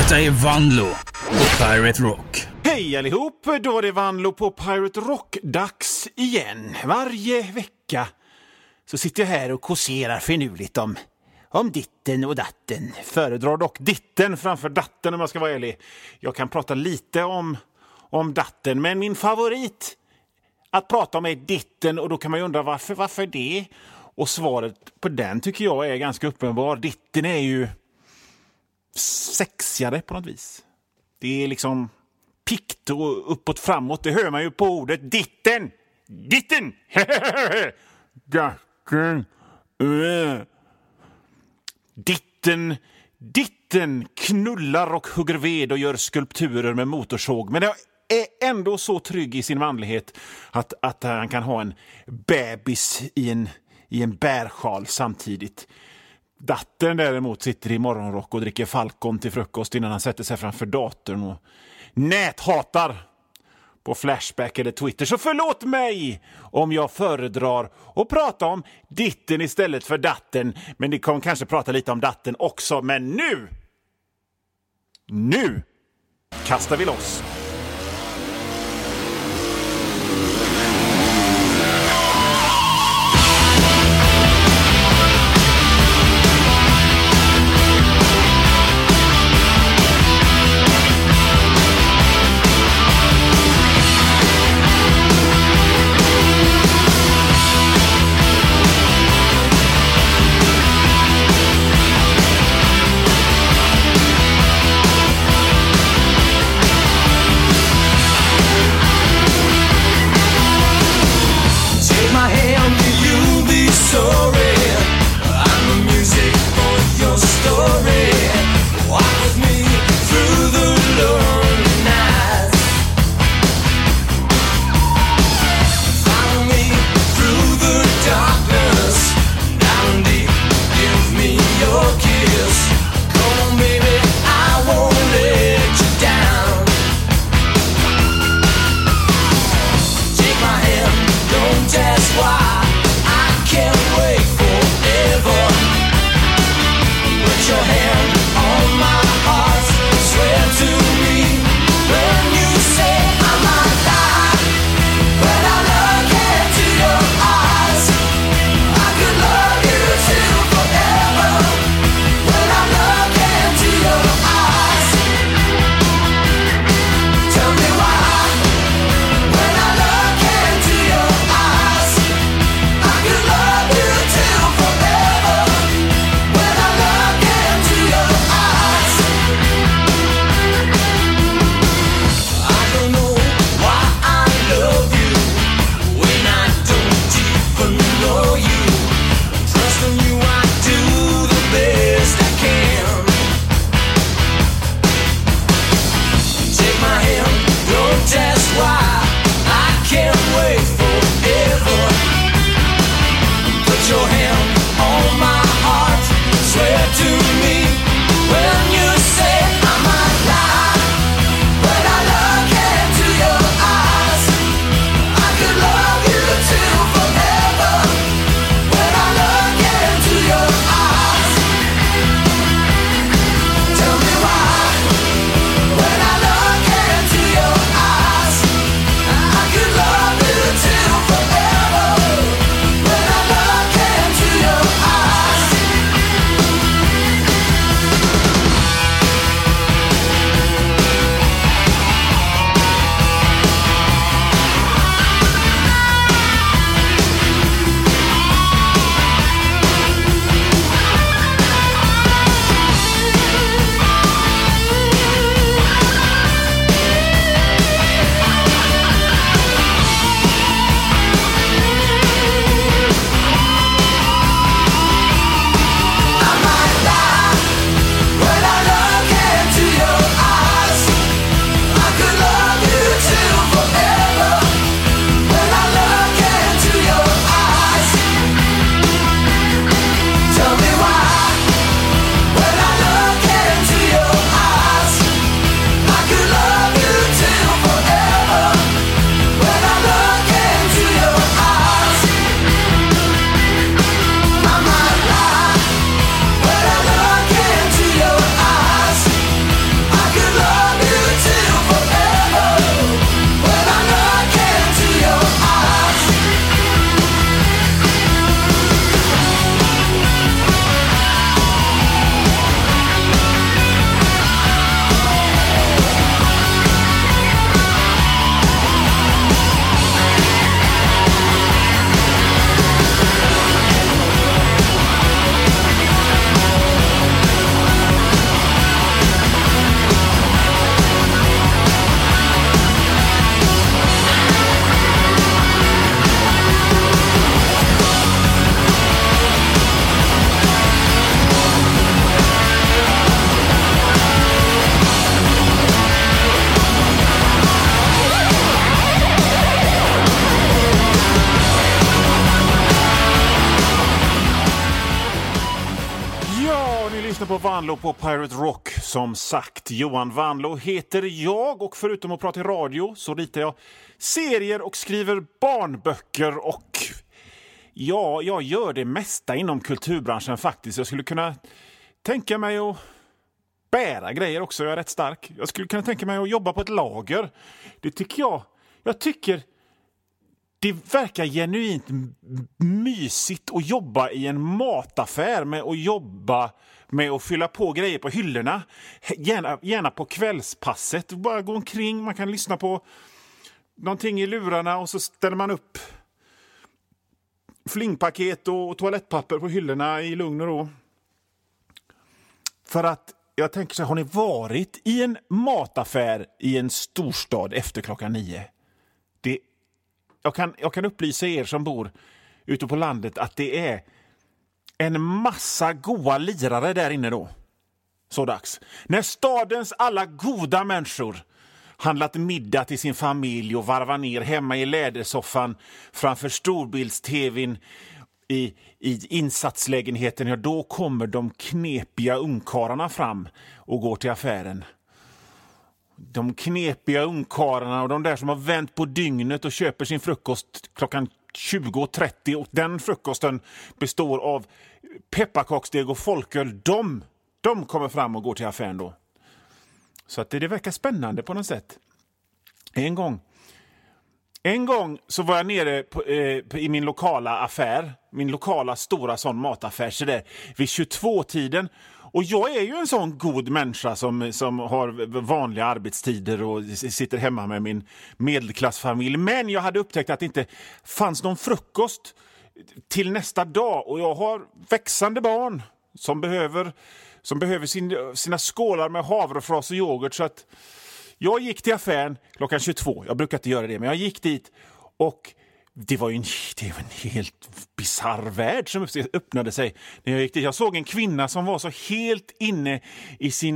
Detta är Vanlo på Pirate Rock. Hej allihop, då är det Vanlo på Pirate Rock-dags igen. Varje vecka så sitter jag här och kåserar finurligt om ditten och datten. Föredrar dock ditten framför datten om jag ska vara ärlig. Jag kan prata lite om datten, men min favorit att prata om är ditten, och då kan man ju undra varför det? Och svaret på den tycker jag är ganska uppenbar. Ditten är ju sexigare på något vis. Det är liksom pikt och uppåt framåt. Det hör man ju på ordet ditten. Ditten! Ditten knullar och hugger ved och gör skulpturer med motorsåg. Men jag är ändå så trygg i sin manlighet att han kan ha en bebis i en bärsjal samtidigt. Datten däremot sitter i morgonrock och dricker Falcon till frukost innan han sätter sig framför datorn och näthatar på Flashback eller Twitter. Så förlåt mig om jag föredrar att prata om ditten istället för datten. Men ni kommer kanske prata lite om datten också. Men nu kastar vi loss. lyssnar på Vanlo på Pirate Rock. Som sagt, Johan Vanlo heter jag och förutom att prata i radio så ritar jag serier och skriver barnböcker och ja, jag gör det mesta inom kulturbranschen faktiskt. Jag skulle kunna tänka mig att bära grejer också, jag är rätt stark. Jag skulle kunna tänka mig att jobba på ett lager. Det tycker jag. Jag tycker det verkar genuint mysigt att jobba i en mataffär med att jobba med att fylla på grejer på hyllorna. Gärna på kvällspasset. Bara gå omkring, man kan lyssna på någonting i lurarna och så ställer man upp flingpaket och toalettpapper på hyllorna i lugn och ro. För att jag tänker så här, har ni varit i en mataffär i en storstad efter klockan 9? Jag kan upplysa er som bor ute på landet att det är en massa goda lirare där inne då. Så dags. När stadens alla goda människor handlat middag till sin familj och varvar ner hemma i lädersoffan framför storbilds-tvn i insatslägenheten, ja, då kommer de knepiga ungkarlarna fram och går till affären. De knepiga ungkarlarna och de där som har vänt på dygnet och köper sin frukost klockan 20:30 och den frukosten består av pepparkaksdeg och folköl. De kommer fram och går till affären då. Så att det verkar spännande på något sätt. En gång så var jag nere i min lokala affär, min lokala stora sån mataffär så där, vid 22-tiden. Och jag är ju en sån god människa som har vanliga arbetstider och sitter hemma med min medelklassfamilj. Men jag hade upptäckt att det inte fanns någon frukost till nästa dag. Och jag har växande barn som behöver sina skålar med havrefras och yoghurt. Så att jag gick till affären klockan 22. Jag brukar inte göra det, men jag gick dit och det var en helt bizarr värld som öppnade sig när jag gick dit. Jag såg en kvinna som var så helt inne i sin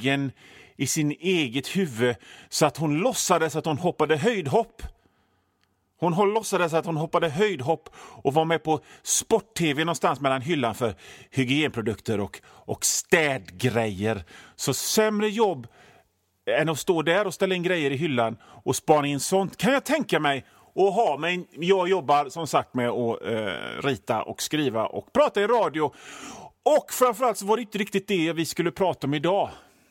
eget huvud så att hon låtsades att hon hoppade höjdhopp. Hon låtsades att hon hoppade höjdhopp och var med på sport-tv någonstans mellan hyllan för hygienprodukter och städgrejer. Så sämre jobb än att stå där och ställa in grejer i hyllan och spana in sånt kan jag tänka mig och ha. Men jag jobbar som sagt med att rita och skriva och prata i radio. Och framförallt så var det inte riktigt det vi skulle prata om idag.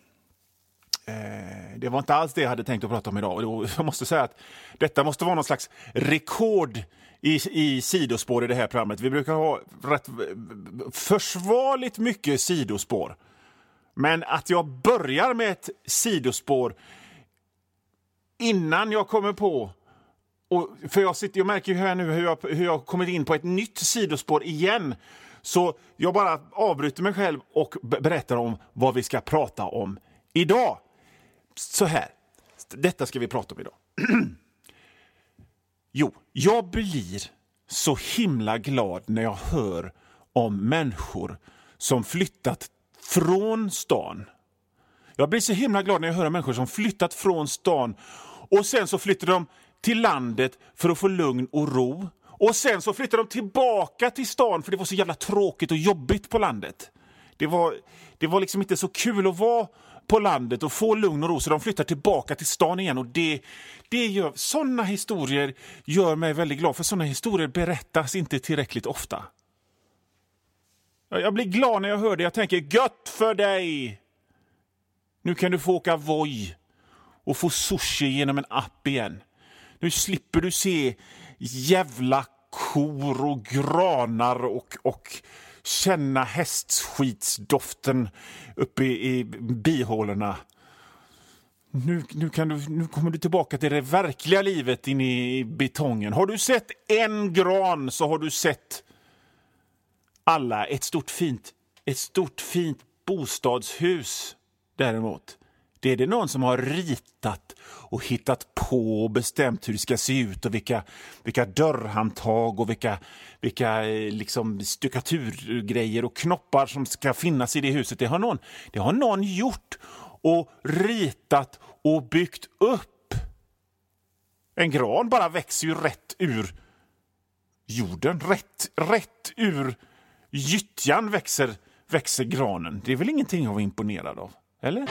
Det var inte alls det jag hade tänkt att prata om idag. Och jag måste säga att detta måste vara någon slags rekord i sidospår i det här programmet. Vi brukar ha rätt försvarligt mycket sidospår. Men att jag börjar med ett sidospår innan jag kommer på. För jag märker ju här nu hur jag har kommit in på ett nytt sidospår igen. Så jag bara avbryter mig själv och berättar om vad vi ska prata om idag. Så här, detta ska vi prata om idag. Jo, jag blir så himla glad när jag hör om människor som flyttat från stan. Jag blir så himla glad när jag hör om människor som flyttat från stan och sen så flyttar de till landet för att få lugn och ro. Och sen så flyttar de tillbaka till stan för det var så jävla tråkigt och jobbigt på landet. Det var liksom inte så kul att vara på landet och få lugn och ro så de flyttar tillbaka till stan igen. Och sådana historier gör mig väldigt glad, för sådana historier berättas inte tillräckligt ofta. Jag blir glad när jag hör det. Jag tänker, gött för dig! Nu kan du få åka Voi och få sushi genom en app igen. Nu slipper du se jävla kor och granar och känna hästskitsdoften uppe i bihålorna. Nu kommer du tillbaka till det verkliga livet in i betongen. Har du sett en gran så har du sett alla. Ett stort fint bostadshus däremot. Det är det någon som har ritat och hittat på och bestämt hur det ska se ut och vilka dörrhandtag och vilka liksom stuckaturgrejer och knoppar som ska finnas i det huset. Det har någon gjort och ritat och byggt upp. En gran bara växer ju rätt ur jorden, rätt ur gyttjan växer växer granen. Det är väl ingenting att vara imponerad av, eller?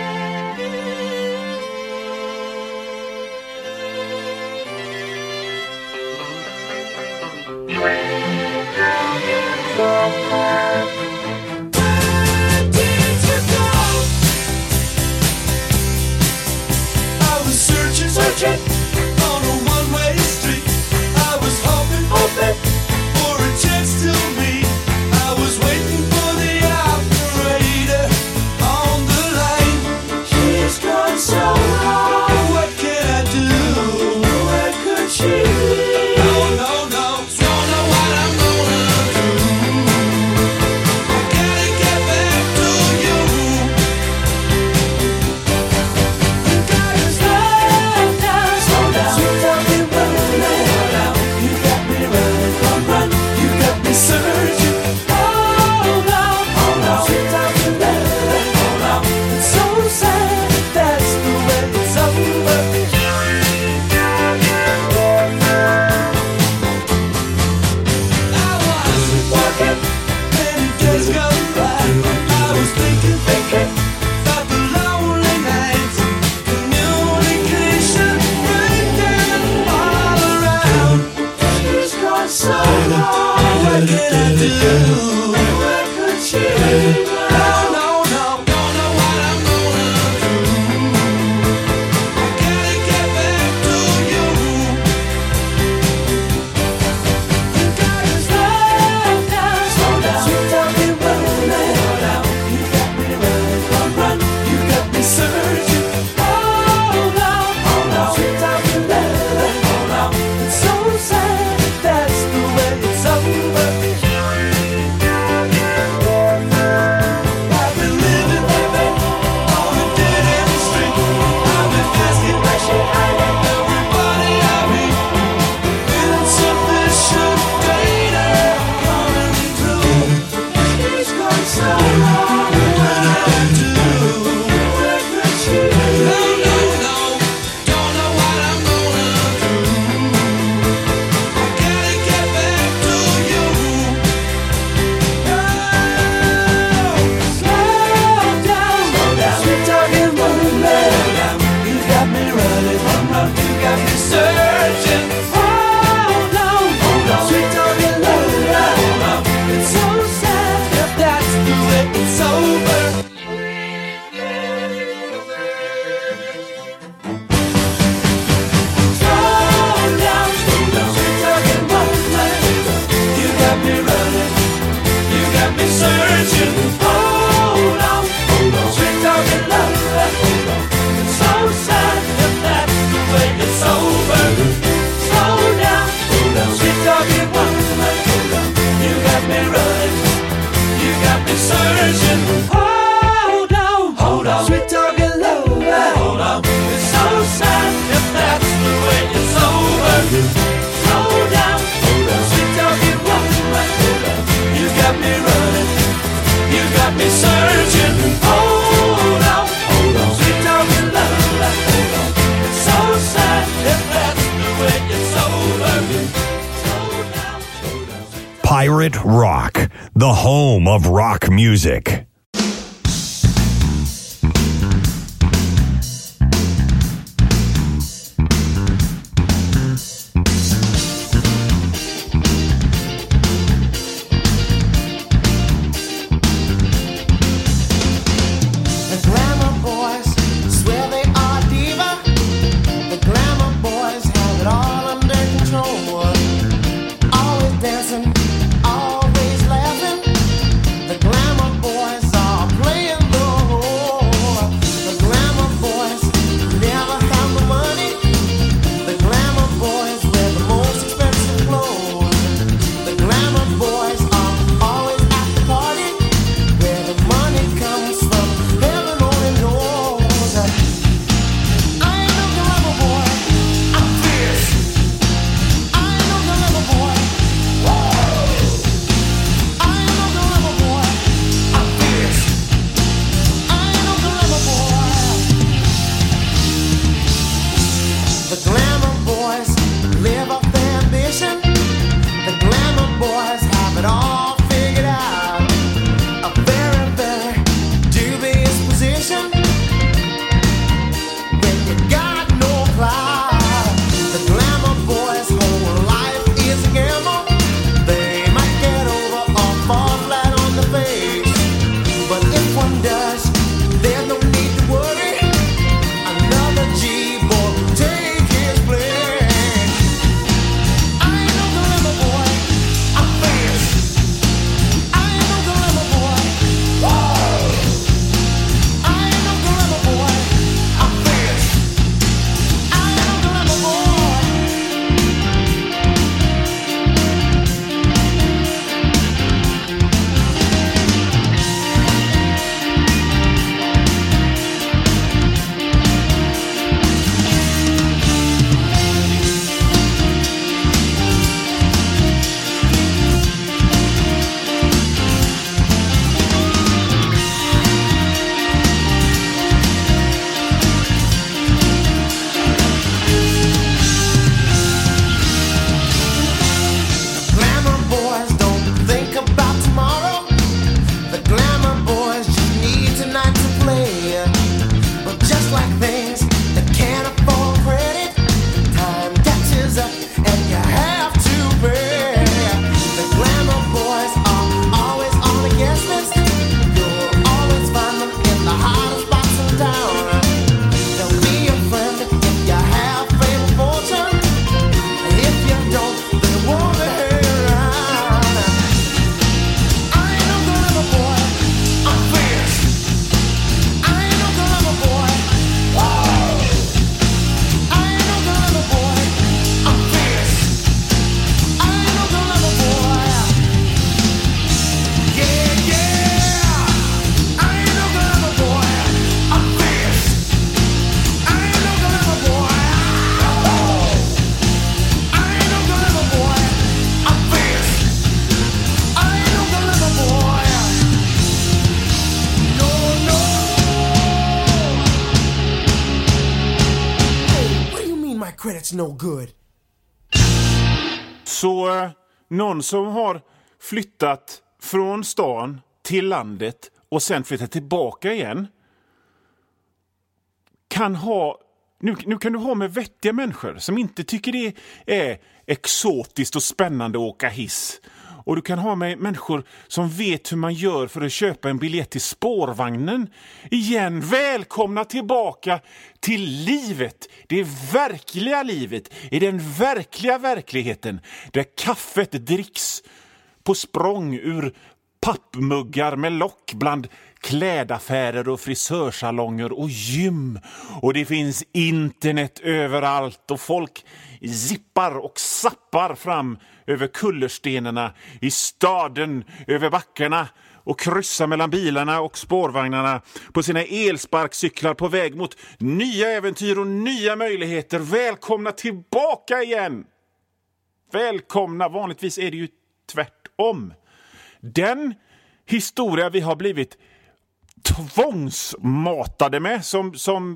Searching on a one-way street. I was hoping for a chance to meet. I was waiting for the operator on the line. She's gone so long. What can I do? Where could she be? No, no, no. Don't know what I'm gonna do. I gotta get back to you. You gotta slow down, slow down. Sweet talking running, you got me running, run. You got me searching. Hold on, sweet talking running, hold on. It's so sad that that's the way it's over. I was walking, many days gone by. I was thinking about the lonely nights. Communication breaking all around. She's gone so long. What can I do? Where could she be? No, no, no. Don't know what I'm gonna do. I gotta get back to you. You gotta slow down, slow down. Sweet talking running, hold on. You got me running, run. You got me searching. Hold on, sweet talking running, hold on. It's so sad that's the way it's over. I've been living on a dead-end street. I've been asking everybody I meet. Insufficient data coming through. She's gone so long. What can I do? Where could she be? No, no, no. Don't know what I'm gonna do. I gotta get back to you. Slow down, sweet talking running. You got me running, you got me searching. Hold on, sweet talking running. It's so sad that that's the way it's over. Slow down, sweet talking running. You got me running, you got me searching. Hold on, sweet talking running. It's so sad that that's the way it's over. Slow down, sweet talking running. You got me running, you got me searching. Hold on, sweet talking running. Hold on, it's so sad that that's the way it's over. Slow down, sweet talking running. You got me running, you got me searching. Hold on, sweet talking running. It's so sad that that's the way it's over. Slow down. Pirate Rock, the home of rock music. The glamour boys swear they are diva. The glamour boys have it all under control. Always dancing, always laughing. The glamour boys It's no good. Så någon som har flyttat från stan till landet och sen flyttat tillbaka igen kan ha... Nu kan du ha med vettiga människor som inte tycker det är exotiskt och spännande att åka hiss. Och du kan ha med människor som vet hur man gör för att köpa en biljett till spårvagnen. Igen, välkomna tillbaka till livet. Det verkliga livet. I den verkliga verkligheten. Där kaffet dricks på språng ur pappmuggar med lock bland klädaffärer och frisörsalonger och gym. Och det finns internet överallt och folk zippar och sappar fram över kullerstenarna i staden, över backarna och kryssar mellan bilarna och spårvagnarna på sina elsparkcyklar på väg mot nya äventyr och nya möjligheter. Välkomna tillbaka igen! Välkomna, vanligtvis är det ju tvärtom. Den historia vi har blivit tvångsmatade med som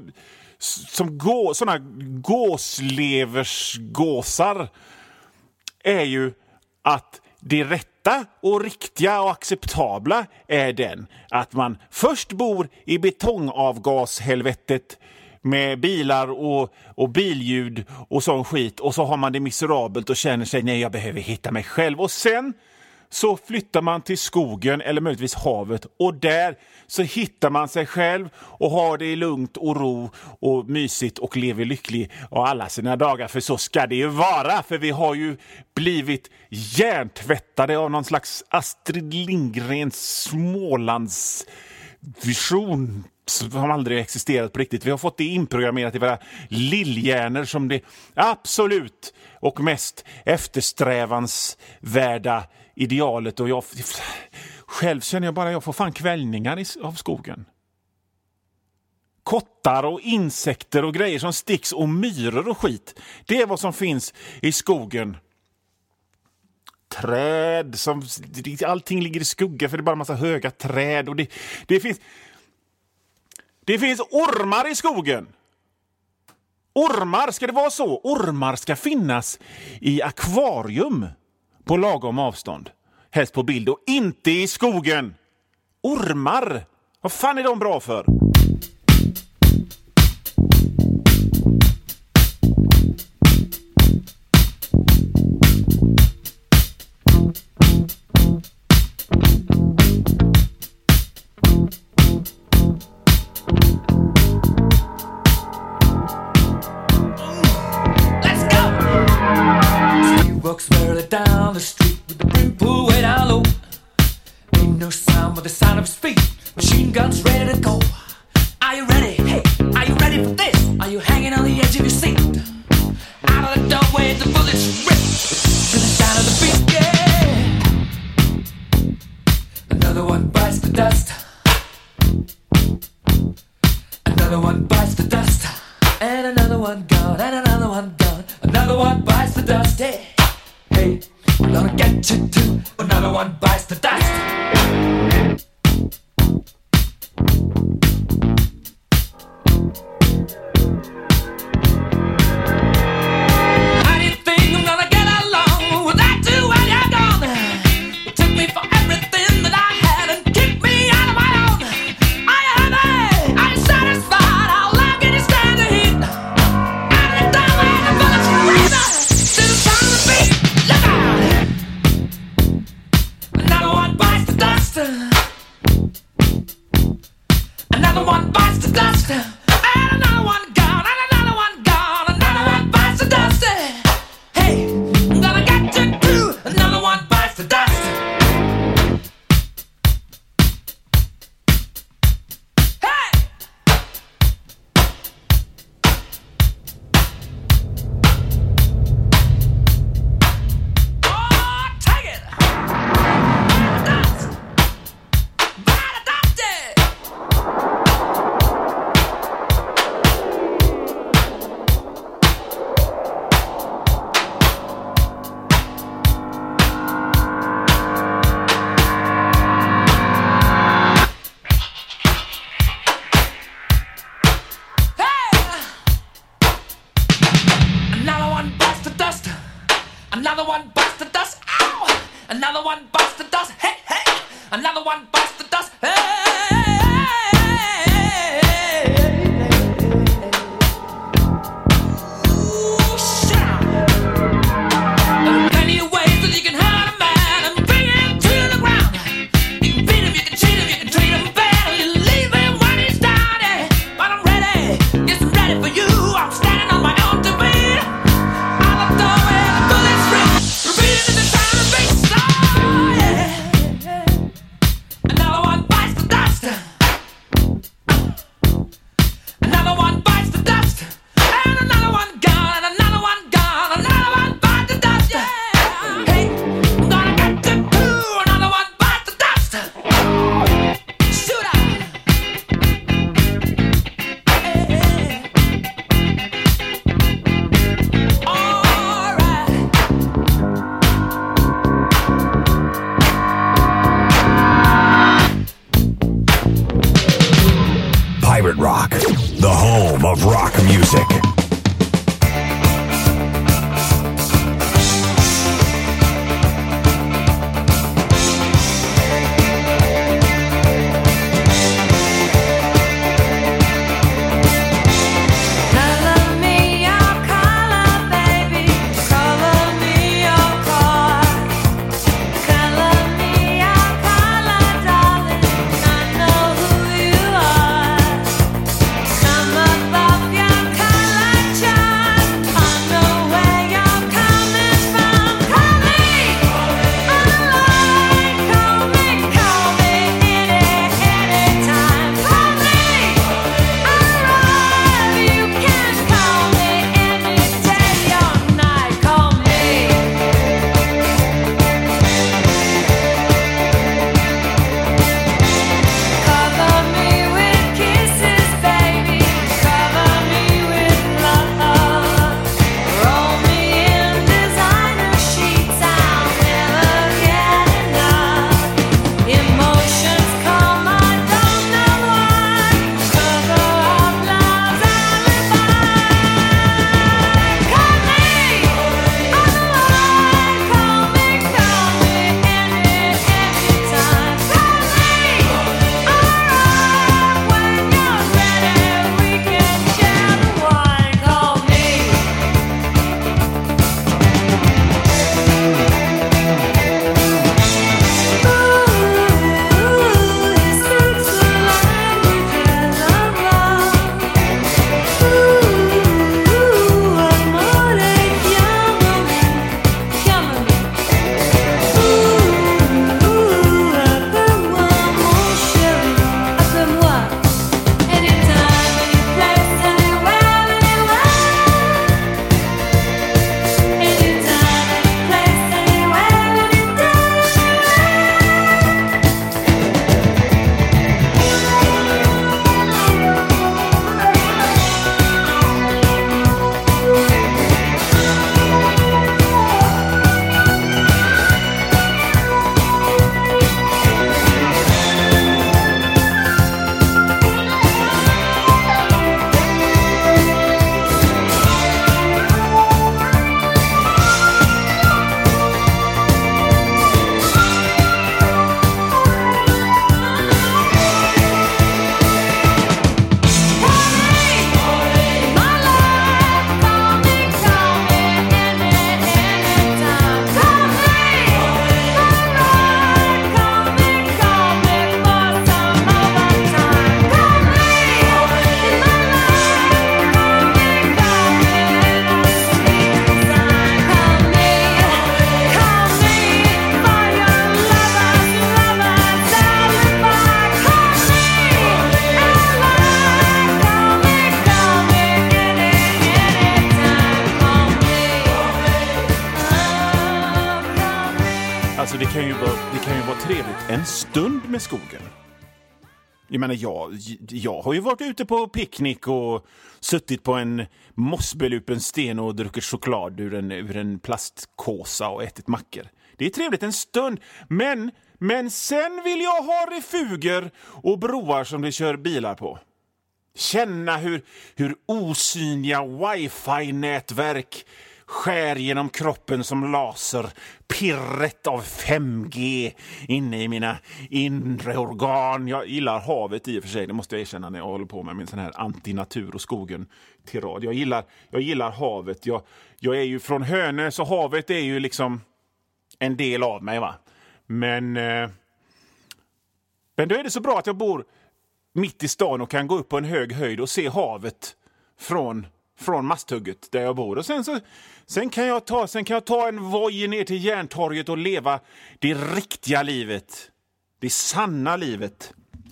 såna gåsleversgåsar är ju att det rätta och riktiga och acceptabla är den att man först bor i betongavgashelvetet med bilar och billjud och sån skit och så har man det miserabelt och känner sig nej, jag behöver hitta mig själv och sen så flyttar man till skogen eller möjligtvis havet och där så hittar man sig själv och har det lugnt och ro och mysigt och lever lycklig och alla sina dagar, för så ska det ju vara, för vi har ju blivit hjärntvättade av någon slags Astrid Lindgrens Smålands vision som aldrig existerat på riktigt. Vi har fått det inprogrammerat i våra lillhjärnor som det absolut och mest eftersträvansvärda idealet, och jag själv känner jag bara jag får fan kvällningar av skogen. Kottar och insekter och grejer som sticks och myror och skit. Det är vad som finns i skogen. Träd som allting ligger i skugga för det är bara en massa höga träd och det finns ormar i skogen. Ormar, ska det vara så? Ormar ska finnas i akvarium på lagom avstånd. Helst på bild och inte i skogen. Ormar, vad fan är de bra för? Walks barely down the street with the brim pulled way down low. Ain't no sound but the sound of his feet. Machine guns ready to go. Are you ready? Hey, are you ready for this? Are you hanging on the edge of your seat? Out of the doorway the bullets rip to the sound of the beat. Yeah. Another one bites the dust. Another one bites the dust. And another one gone. And another one gone. Another one bites the dust. Hey. Hey, we're gonna get you too. Another one bites the dust. I didn't think I'm gonna get along without you when you're gone. You took me for everything that I had and kicked me out of my own. Are you happy? Are you satisfied? How long can you stand the heat? Out of the doorway, the bullets razor to the sound of the beat. Look out! Another one bites the dust. Another one bites the dust. And another one gone. And another one gone. Another one bites the dust. Hey, I'm gonna get you too. Another one bites the dust. Hey! Oh, take it! Dust! Bite the dust! dust. Hey, hey, another one bites the dust. Hey. Pirate Rock, the home of rock music. Alltså det kan ju vara trevligt en stund med skogen. Jag menar, jag har ju varit ute på picknick och suttit på en mossbelupen sten och druckit choklad ur en plastkåsa och ätit mackor. Det är trevligt en stund, men sen vill jag ha refuger och broar som det kör bilar på. Känna hur osynliga wifi-nätverk skär genom kroppen som laser. Pirret av 5G inne i mina inre organ. Jag gillar havet i och för sig, det måste jag erkänna när jag håller på med min sån här antinatur och skogen tirad. Jag gillar havet. Jag är ju från Hönö, så havet är ju liksom en del av mig, va. Men då är det så bra att jag bor mitt i stan och kan gå upp på en hög höjd och se havet från masthugget där jag bor. Och sen kan jag ta en voj ner till Järntorget och leva det riktiga livet. Det sanna livet.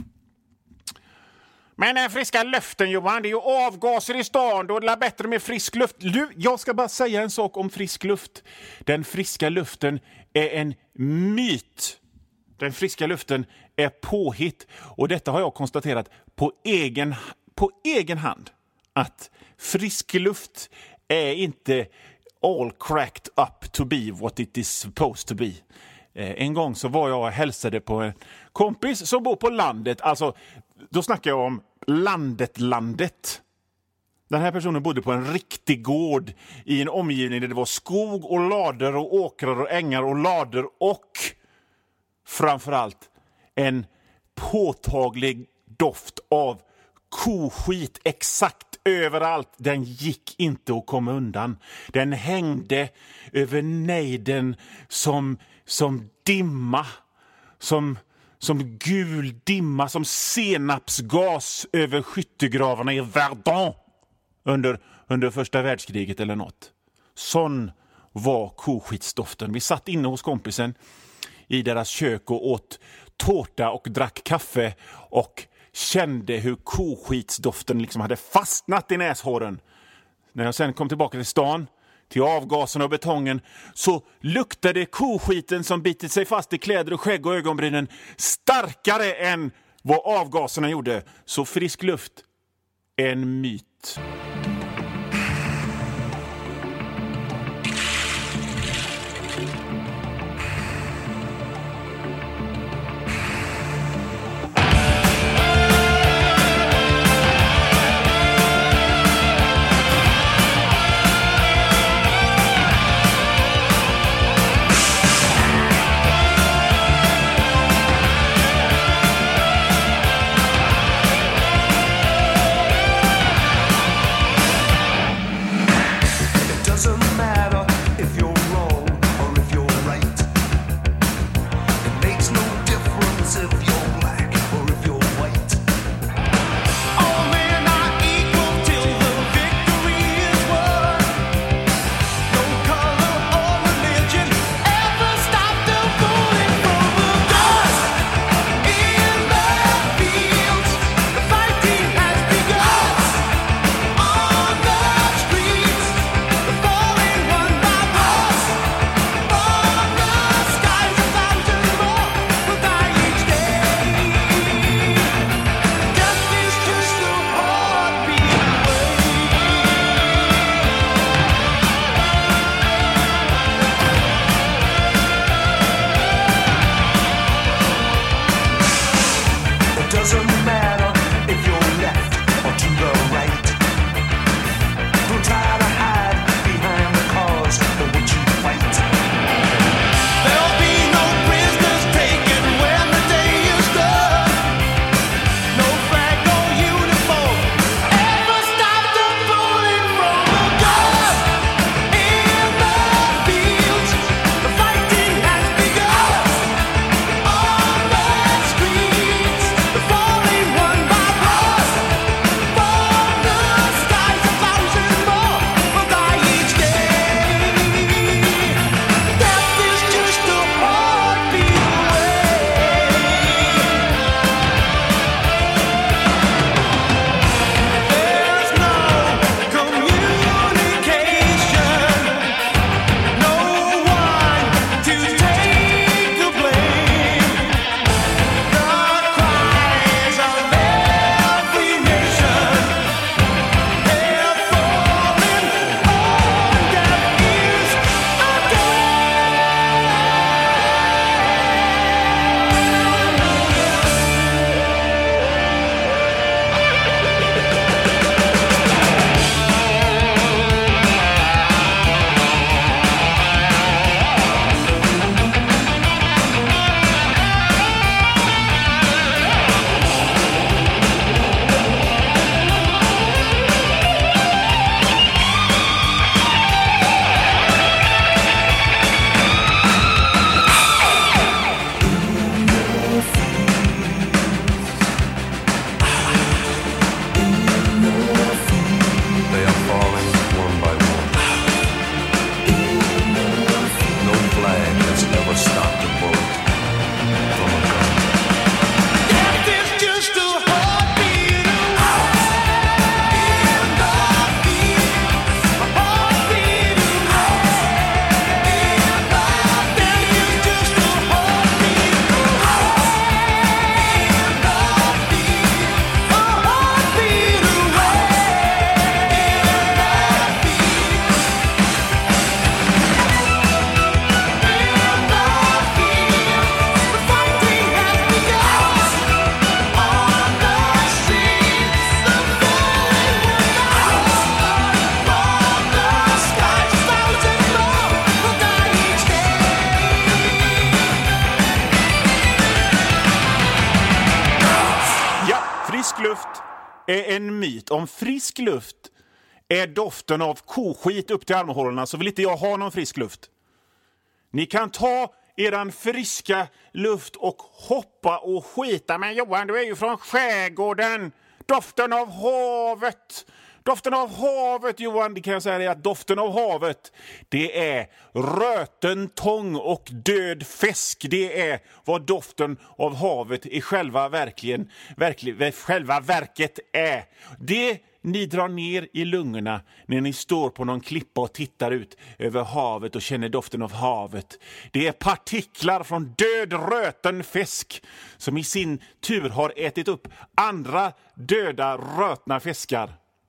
Men den friska luften, Johan, det är ju avgaser i stan. Då är det bättre med frisk luft. Jag ska bara säga en sak om frisk luft. Den friska luften är en myt. Den friska luften är påhitt. Och detta har jag konstaterat på egen hand. Att frisk luft är inte all cracked up to be what it is supposed to be. En gång så var jag och hälsade på en kompis som bor på landet. Alltså, då snackar jag om landet. Den här personen bodde på en riktig gård i en omgivning där det var skog och lader och åkrar och ängar och lader och framförallt en påtaglig doft av koskit exakt överallt. Den gick inte att komma undan. Den hängde över nejden som dimma, som gul dimma, som senapsgas över skyttegravarna i Verdun under första världskriget eller något. Sån var koskitsdoften. Vi satt inne hos kompisen i deras kök och åt tårta och drack kaffe och kände hur koskitsdoften liksom hade fastnat i näshåren. När jag sen kom tillbaka till stan, till avgasen och betongen, så luktade koskiten som bitit sig fast i kläder och skägg och ögonbrynen starkare än vad avgaserna gjorde. Så frisk luft är en myt. frisk luft är en myt. Om frisk luft är doften av koskit upp till armhålorna så vill inte jag ha någon frisk luft. Ni kan ta eran friska luft och hoppa och skita. Men Johan, du är ju från skärgården. Doften av havet. Doften av havet, Johan, det kan jag säga är att doften av havet, det är röten tång och död fisk. Det är vad doften av havet i själva verket är. Det ni drar ner i lungorna när ni står på någon klippa och tittar ut över havet och känner doften av havet. Det är partiklar från död röten fisk som i sin tur har ätit upp andra döda rötna fiskar.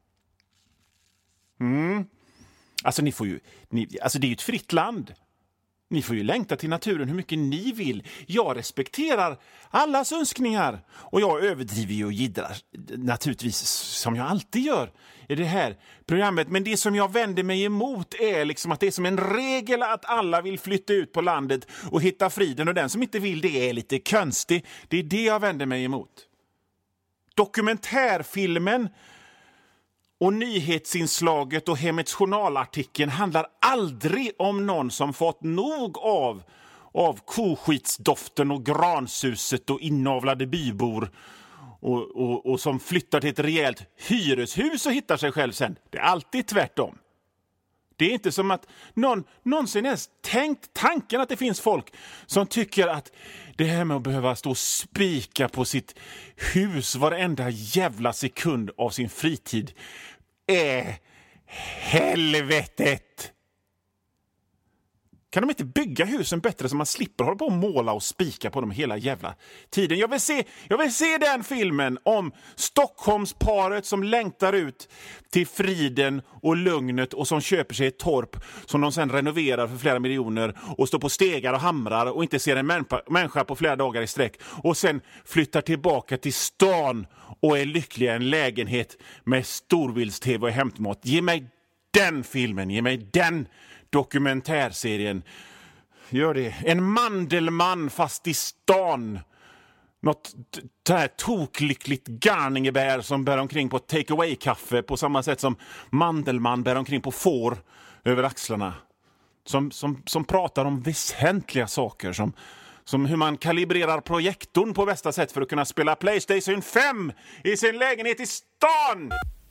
Alltså det är ju ett fritt land. Ni får ju längta till naturen hur mycket ni vill. Jag respekterar allas önskningar. Och jag överdriver ju och jiddrar naturligtvis som jag alltid gör i det här programmet. Men det som jag vänder mig emot är liksom att det är som en regel att alla vill flytta ut på landet och hitta friden. Och den som inte vill det är lite konstig. Det är det jag vänder mig emot. Dokumentärfilmen och nyhetsinslaget och Hemmets journalartikeln handlar aldrig om någon som fått nog av koskitsdoften och gransuset och inavlade bybor och som flyttar till ett rejält hyreshus och hittar sig själv sen. Det är alltid tvärtom. Det är inte som att någon någonsin ens tänkt tanken att det finns folk som tycker att det här med att behöva stå och spika på sitt hus varenda jävla sekund av sin fritid är helvetet. Kan de inte bygga husen bättre så man slipper hålla på att måla och spika på dem hela jävla tiden? Jag vill se den filmen om Stockholmsparet som längtar ut till friden och lugnet och som köper sig ett torp som de sen renoverar för flera miljoner och står på stegar och hamrar och inte ser en människa på flera dagar i sträck och sen flyttar tillbaka till stan och är lyckliga i en lägenhet med storbilds-tv och hämtmat. Ge mig den filmen, ge mig den dokumentärserien. Gör det. En Mandelmann fast i stan. Något här toklyckligt garningebär som bär omkring på take-away-kaffe på samma sätt som Mandelmann bär omkring på får över axlarna. Som pratar om väsentliga saker som hur man kalibrerar projektorn på bästa sätt för att kunna spela PlayStation 5 i sin lägenhet i stan.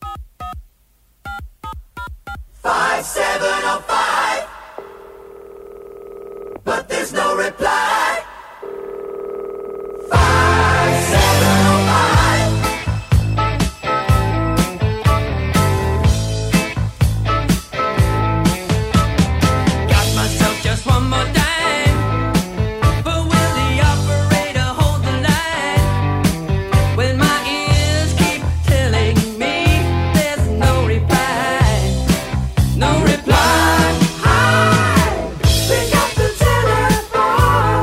5705, but there's no reply. 5705. Got myself just one more dime, but will the operator hold the line when my ears keep telling me there's no reply? No reply. Pick up the telephone.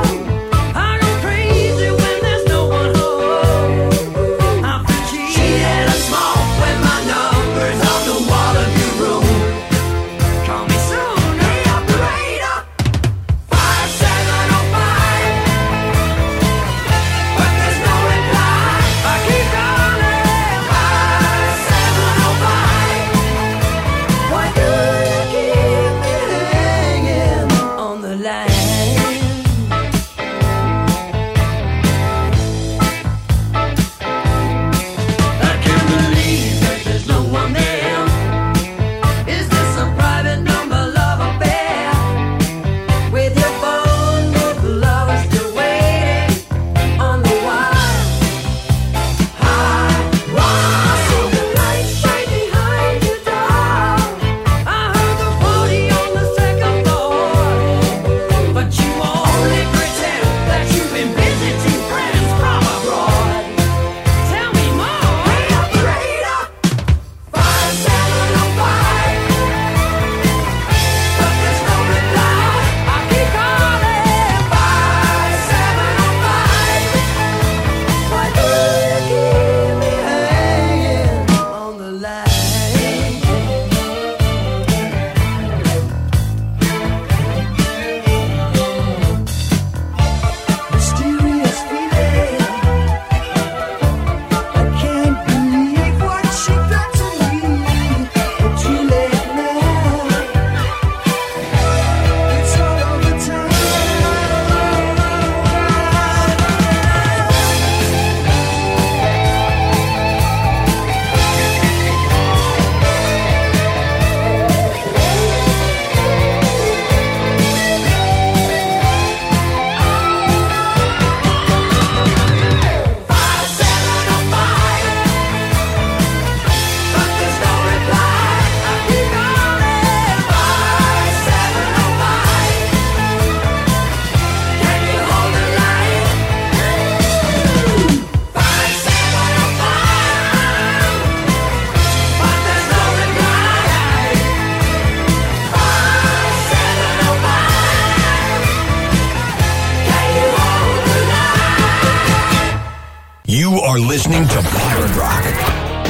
are listening to Pirate Rock.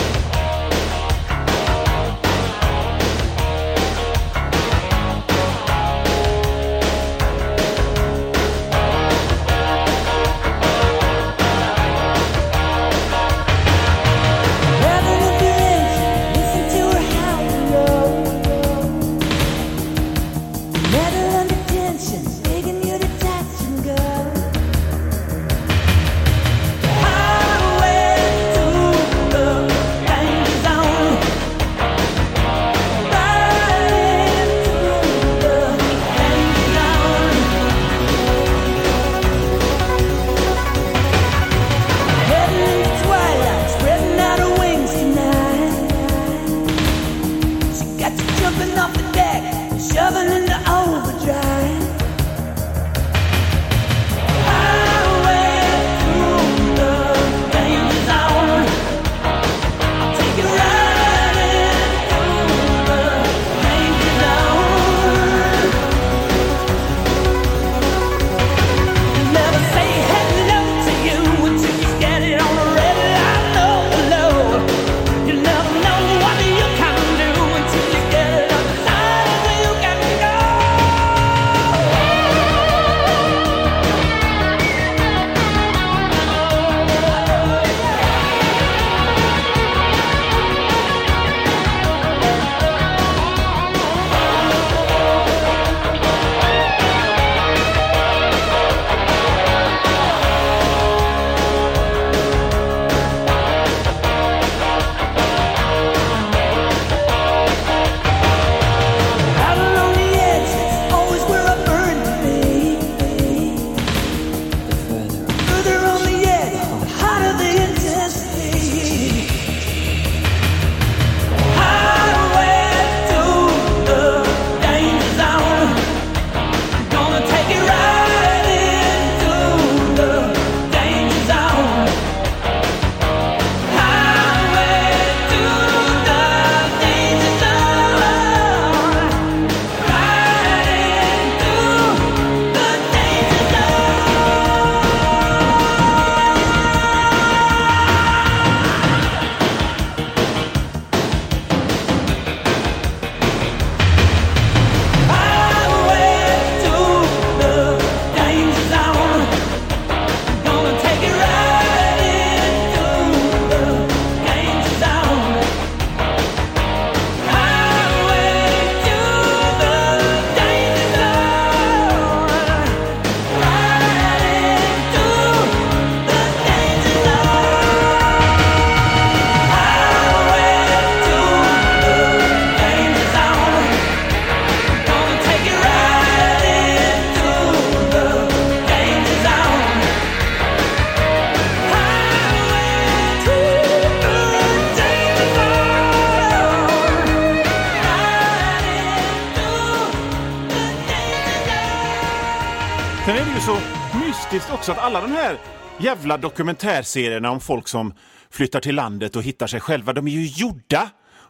Sen är det ju så mystiskt också att alla de här jävla dokumentärserierna om folk som flyttar till landet och hittar sig själva, de är ju gjorda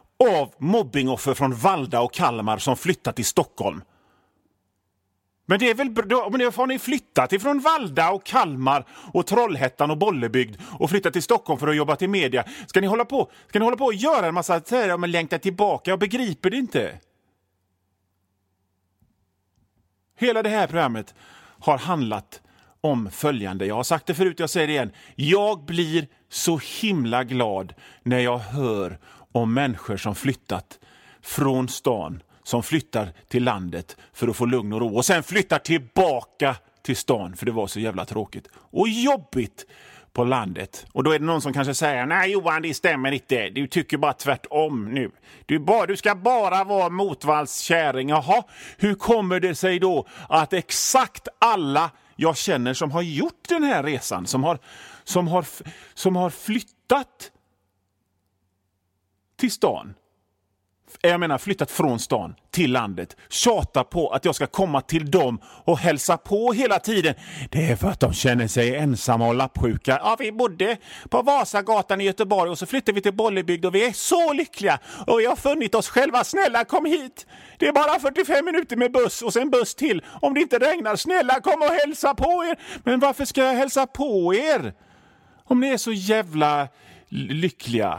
av mobbingoffer från Valda och Kalmar som flyttat till Stockholm. Men det är väl bra, men har ni flyttat ifrån Valda och Kalmar och Trollhättan och Bollebygd och flyttat till Stockholm för att jobba till media? Ska ni hålla på och göra en massa serier om att längta tillbaka? Jag begriper det inte. Hela det här programmet har handlat om följande. Jag har sagt det förut, jag säger det igen. Jag blir så himla glad när jag hör om människor som flyttat från stan, som flyttar till landet för att få lugn och ro och sen flyttar tillbaka till stan för det var så jävla tråkigt och jobbigt på landet. Och då är det någon som kanske säger: nej Johan, det stämmer inte. Du tycker bara tvärtom nu. Du ska bara vara motvallskärring. Jaha, hur kommer det sig då att exakt alla jag känner som har gjort den här resan, som har flyttat till stan, jag menar flyttat från stan till landet, tjatar på att jag ska komma till dem och hälsa på hela tiden? Det är för att de känner sig ensamma och lappsjuka. Ja, vi bodde på Vasagatan i Göteborg och så flyttade vi till Bollebygd och vi är så lyckliga och vi har funnit oss själva. Snälla, kom hit. Det är bara 45 minuter med buss och sen buss till. Om det inte regnar, snälla kom och hälsa på er. Men varför ska jag hälsa på er? Om ni är så jävla lyckliga.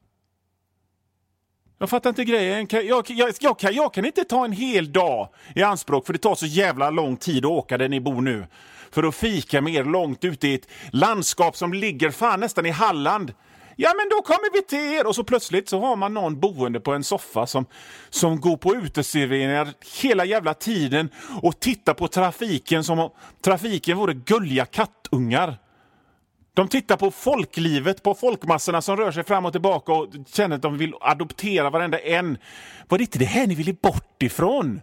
Jag fattar inte grejen. Jag kan inte ta en hel dag i anspråk, för det tar så jävla lång tid att åka där ni bor nu. För att fika med er långt ute i ett landskap som ligger fan nästan i Halland. Ja, men då kommer vi till er. Och så plötsligt så har man någon boende på en soffa som går på uteserveringar hela jävla tiden och tittar på trafiken som om trafiken vore gulliga kattungar. De tittar på folklivet, på folkmassorna som rör sig fram och tillbaka och känner att de vill adoptera varenda en. Var det inte det här ni ville bort ifrån?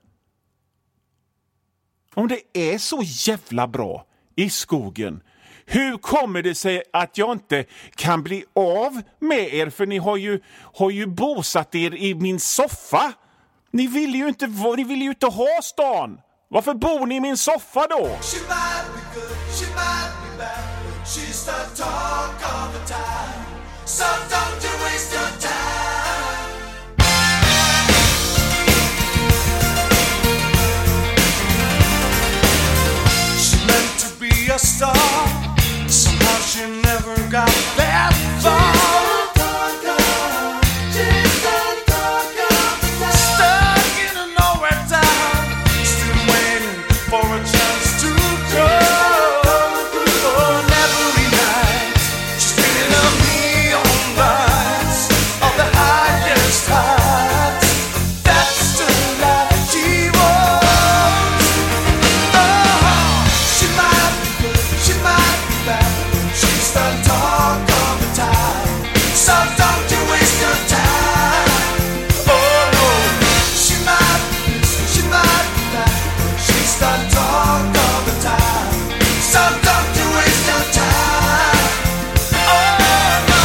Om det är så jävla bra i skogen, hur kommer det sig att jag inte kan bli av med er? För ni har ju bosatt er i min soffa. Ni vill ju inte ha stan. Varför bor ni i min soffa då? She might be good, she might be bad, but she's the talk of the town. So don't you waste your time. She meant to be a star. Somehow she never got that far. Stuck in a nowhere town, still waiting for a chance to go. On every night, she's feeling a neon lights of the highest heights. That's the life she wants. Oh, she might be good, she might be bad, but she's the talk of the town. So don't you waste your time. Oh no, she might be this, she might be that, but she's the talk of the town. So don't you waste your time. Oh no.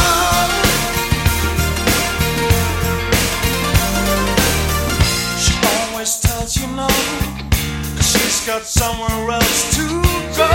She always tells you no, 'cause she's got somewhere else to go.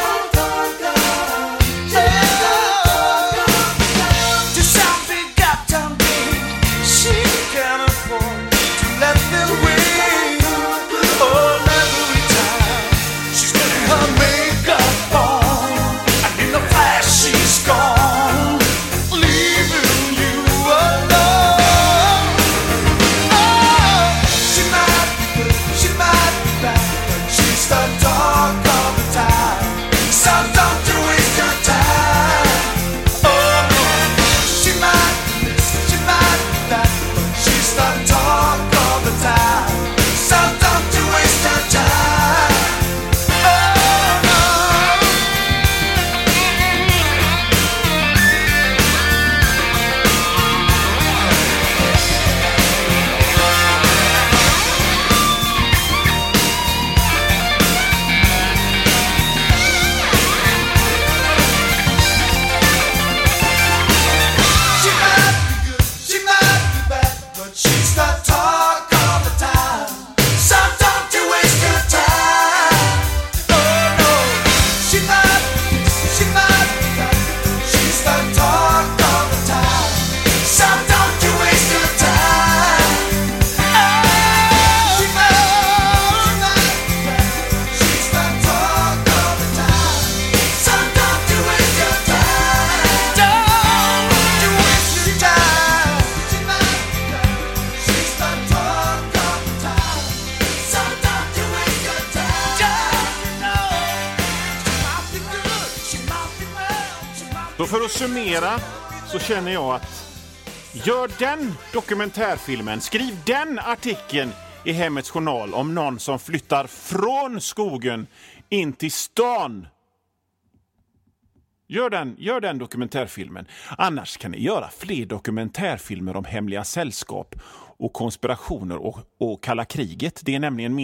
To some big uptown thing, she can't afford to let them win. Oh, every time she's getting her makeup on, and in a flash she's gone, leaving you alone. Oh, she might be good, she might be bad, but she's the talk of the town. So don't you waste your time. Oh no, she might be this, she might be that, but she's the talk of the town. So don't you waste your time. Oh no. She might be good, she might be bad, but she's the talk of the town. So don't you waste your time. Oh no, she might be this, she might be bad, but she's the talk of the town. So don't you waste your time. Oh, she might be bad, she's the talk of the town. So don't you waste your time. Don't you waste your time. She might be bad, she's the talk of the town. So don't you waste your time. Just know she might be good, she might be bad, she might Så för att summera så känner jag att gör den dokumentärfilmen, skriv den artikeln i Hemmets Journal om någon som flyttar från skogen in till stan. Gör den dokumentärfilmen. Annars kan ni göra fler dokumentärfilmer om hemliga sällskap och konspirationer och kalla kriget. Det är nämligen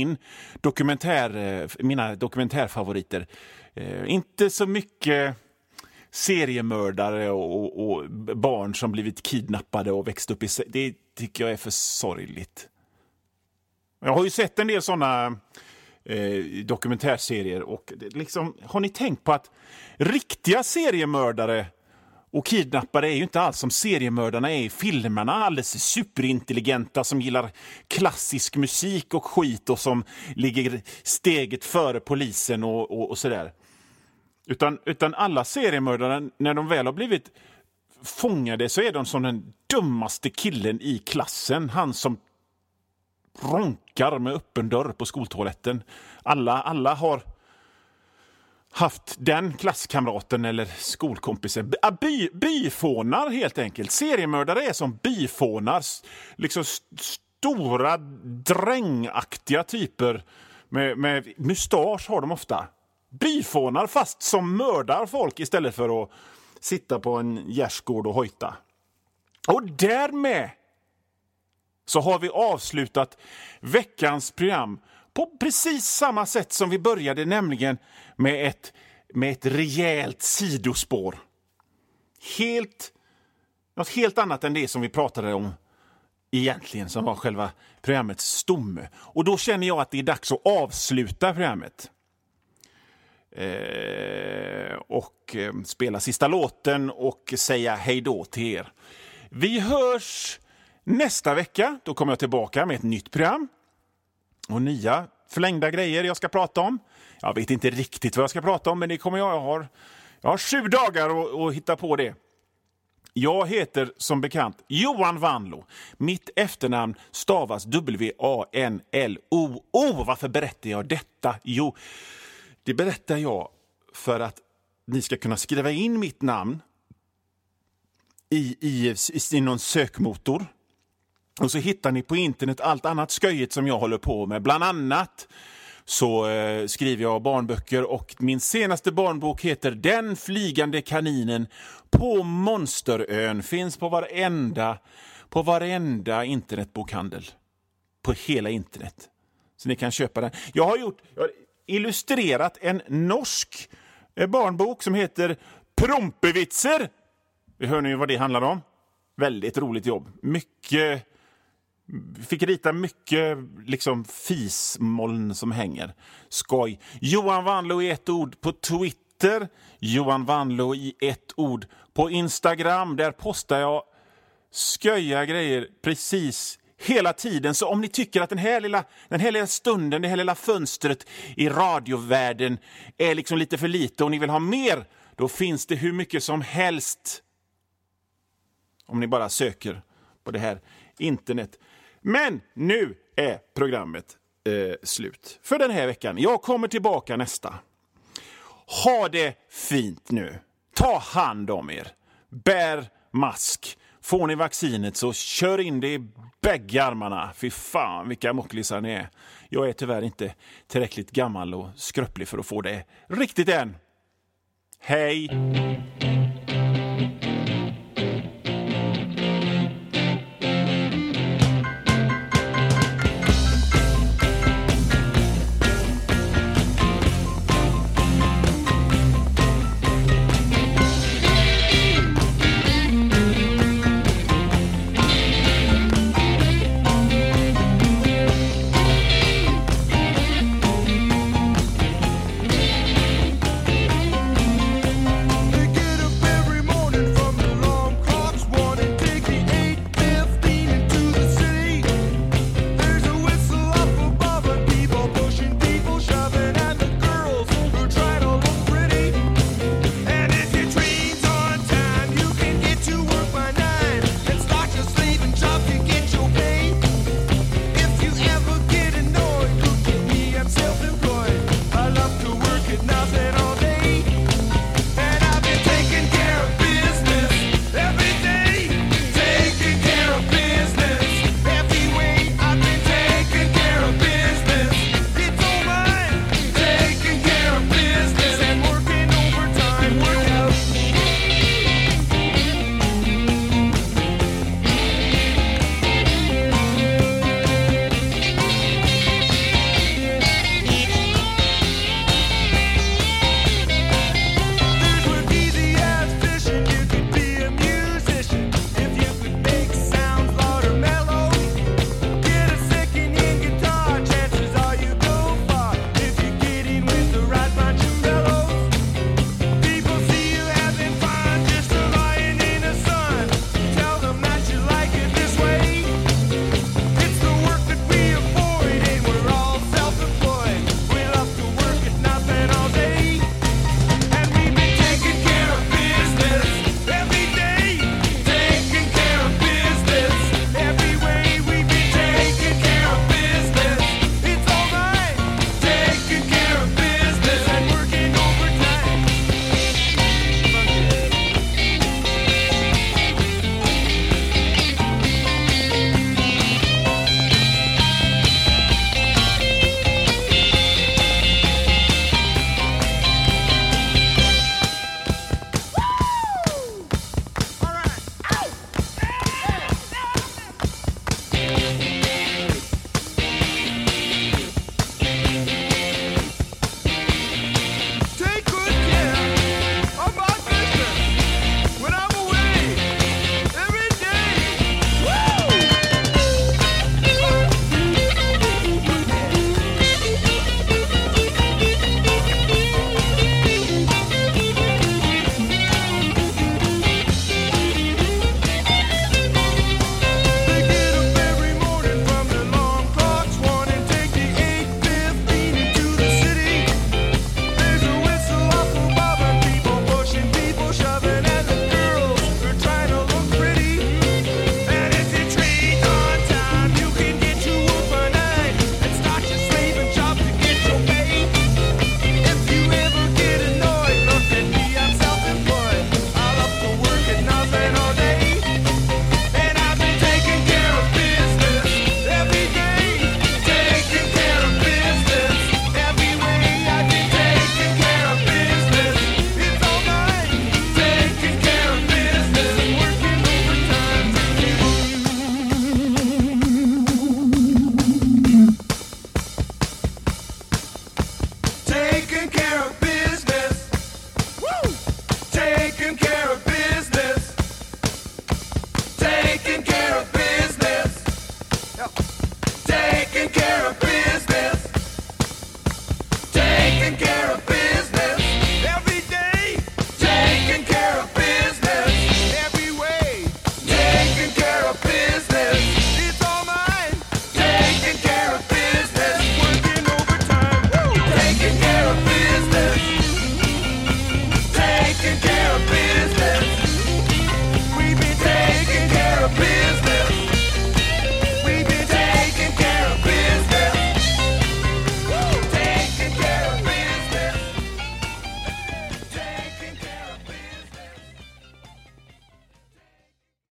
mina dokumentärfavoriter. Inte så mycket seriemördare och barn som blivit kidnappade och växt upp i... Det tycker jag är för sorgligt. Jag har ju sett en del sådana dokumentärserier och liksom, har ni tänkt på att riktiga seriemördare och kidnappare är ju inte alls som seriemördarna är i filmerna, alldeles superintelligenta som gillar klassisk musik och skit och som ligger steget före polisen och sådär. Utan alla seriemördare, när de väl har blivit fångade, så är de som den dummaste killen i klassen. Han som ronkar med öppen dörr på skoltoaletten. Alla har haft den klasskamraten eller skolkompisen. Byfånar helt enkelt. Seriemördare är som byfånar. Liksom stora drängaktiga typer med mustasch har de ofta. Byfånar fast som mördar folk istället för att sitta på en gärdsgård och hojta. Och därmed så har vi avslutat veckans program på precis samma sätt som vi började, nämligen med ett rejält sidospår. Något helt annat än det som vi pratade om egentligen, som var själva programmets stomme. Och då känner jag att det är dags att avsluta programmet. Och spela sista låten och säga hej då till er. Vi hörs nästa vecka. Då kommer jag tillbaka med ett nytt program och nya förlängda grejer jag ska prata om. Jag vet inte riktigt vad jag ska prata om, men det kommer jag har 7 dagar att hitta på det. Jag heter som bekant Johan Vanlo. Mitt efternamn stavas W-A-N-L-O-O. Varför berättar jag detta? Jo, det berättar jag för att ni ska kunna skriva in mitt namn i någon sökmotor. Och så hittar ni på internet allt annat sköjigt som jag håller på med. Bland annat så skriver jag barnböcker, och min senaste barnbok heter Den flygande kaninen på Monsterön. Finns på varenda internetbokhandel på hela internet. Så ni kan köpa den. Jag har illustrerat en norsk barnbok som heter Prompevitser. Vi hör nu vad det handlar om. Väldigt roligt jobb. Fick rita mycket liksom fismoln som hänger. Skoj. Johan Vanlo i ett ord på Twitter. Johan Vanlo i ett ord på Instagram. Där postar jag sköja grejer precis hela tiden. Så om ni tycker att den här lilla stunden, det här lilla fönstret i radiovärlden är liksom lite för lite och ni vill ha mer, då finns det hur mycket som helst. Om ni bara söker på det här internet. Men nu är programmet slut för den här veckan. Jag kommer tillbaka nästa. Ha det fint nu. Ta hand om er. Bär mask. Får ni vaccinet så kör in det i bägge armarna. Fy fan vilka mocklisar ni är. Jag är tyvärr inte tillräckligt gammal och skröplig för att få det riktigt än. Hej!